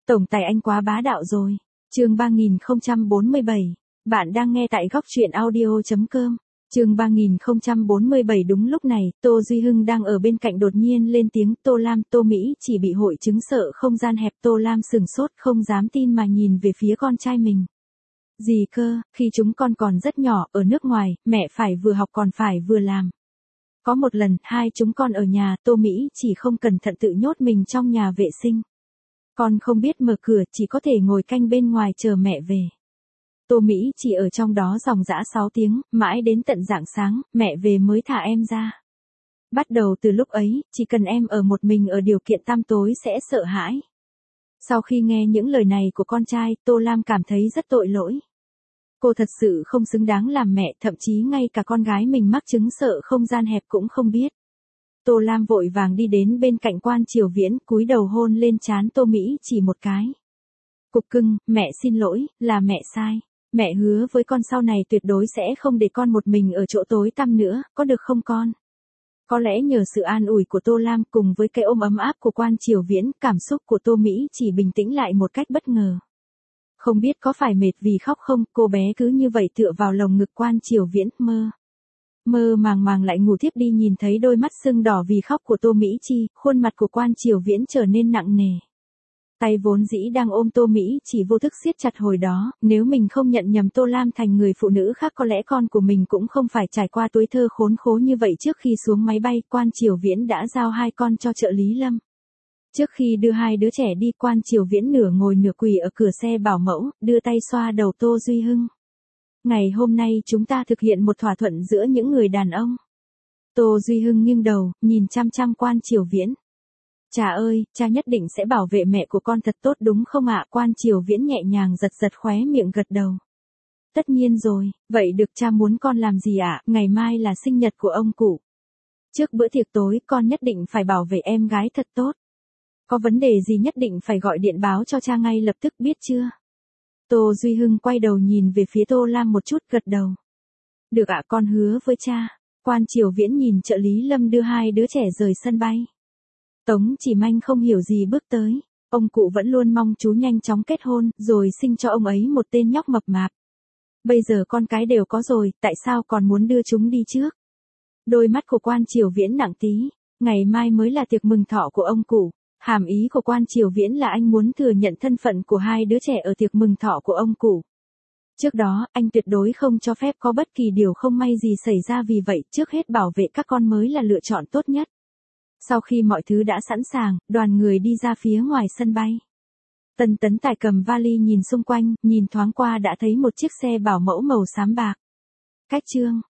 Tổng tài anh quá bá đạo rồi. Chương 3047. Bạn đang nghe tại góc truyện audio.com. Chương 3047. Đúng lúc này, Tô Duy Hưng đang ở bên cạnh đột nhiên lên tiếng, Tô Lam, Tô Mỹ chỉ bị hội chứng sợ không gian hẹp. Tô Lam sừng sốt không dám tin mà nhìn về phía con trai mình. Gì cơ, khi chúng con còn rất nhỏ, ở nước ngoài, mẹ phải vừa học còn phải vừa làm. Có một lần, hai chúng con ở nhà, Tô Mỹ chỉ không cẩn thận tự nhốt mình trong nhà vệ sinh. Con không biết mở cửa, chỉ có thể ngồi canh bên ngoài chờ mẹ về. Tô Mỹ chỉ ở trong đó dòng dã 6 tiếng, mãi đến tận rạng sáng, mẹ về mới thả em ra. Bắt đầu từ lúc ấy, chỉ cần em ở một mình ở điều kiện tăm tối sẽ sợ hãi. Sau khi nghe những lời này của con trai, Tô Lam cảm thấy rất tội lỗi. Cô thật sự không xứng đáng làm mẹ, thậm chí ngay cả con gái mình mắc chứng sợ không gian hẹp cũng không biết. Tô Lam vội vàng đi đến bên cạnh Quan Triều Viễn, cúi đầu hôn lên trán Tô Mỹ chỉ một cái. Cục cưng, mẹ xin lỗi, là mẹ sai. Mẹ hứa với con sau này tuyệt đối sẽ không để con một mình ở chỗ tối tăm nữa, có được không con? Có lẽ nhờ sự an ủi của Tô Lam cùng với cái ôm ấm áp của Quan Triều Viễn, cảm xúc của Tô Mỹ chỉ bình tĩnh lại một cách bất ngờ. Không biết có phải mệt vì khóc không, cô bé cứ như vậy tựa vào lồng ngực Quan Triều Viễn, mơ màng lại ngủ thiếp đi. Nhìn thấy đôi mắt sưng đỏ vì khóc của Tô Mỹ Chi, khuôn mặt của Quan Triều Viễn trở nên nặng nề. Tay vốn dĩ đang ôm Tô Mỹ chỉ vô thức siết chặt hồi đó, nếu mình không nhận nhầm Tô Lam thành người phụ nữ khác có lẽ con của mình cũng không phải trải qua tuổi thơ khốn khổ như vậy. Trước khi xuống máy bay, Quan Triều Viễn đã giao hai con cho trợ lý Lâm. Trước khi đưa hai đứa trẻ đi, Quan Triều Viễn nửa ngồi nửa quỳ ở cửa xe bảo mẫu, đưa tay xoa đầu Tô Duy Hưng. Ngày hôm nay chúng ta thực hiện một thỏa thuận giữa những người đàn ông. Tô Duy Hưng nghiêng đầu, nhìn chăm chăm Quan Triều Viễn. Cha ơi, cha nhất định sẽ bảo vệ mẹ của con thật tốt đúng không ạ? Quan Triều Viễn nhẹ nhàng giật khóe miệng gật đầu. Tất nhiên rồi, vậy được, cha muốn con làm gì ạ? Ngày mai là sinh nhật của ông cụ. Trước bữa tiệc tối, con nhất định phải bảo vệ em gái thật tốt. Có vấn đề gì nhất định phải gọi điện báo cho cha ngay lập tức, biết chưa? Tô Duy Hưng quay đầu nhìn về phía Tô Lam một chút, gật đầu. Được ạ, con hứa với cha. Quan Triều Viễn nhìn trợ lý Lâm đưa hai đứa trẻ rời sân bay. Tống Chỉ Manh không hiểu gì bước tới. Ông cụ vẫn luôn mong chú nhanh chóng kết hôn, rồi sinh cho ông ấy một tên nhóc mập mạp. Bây giờ con cái đều có rồi, tại sao còn muốn đưa chúng đi trước? Đôi mắt của Quan Triều Viễn nặng tí. Ngày mai mới là tiệc mừng thọ của ông cụ. Hàm ý của Quan Triều Viễn là anh muốn thừa nhận thân phận của hai đứa trẻ ở tiệc mừng thọ của ông cụ. Trước đó, anh tuyệt đối không cho phép có bất kỳ điều không may gì xảy ra, vì vậy trước hết bảo vệ các con mới là lựa chọn tốt nhất. Sau khi mọi thứ đã sẵn sàng, đoàn người đi ra phía ngoài sân bay. Tần Tấn Tài cầm vali nhìn xung quanh, nhìn thoáng qua đã thấy một chiếc xe bảo mẫu màu xám bạc. Cách chương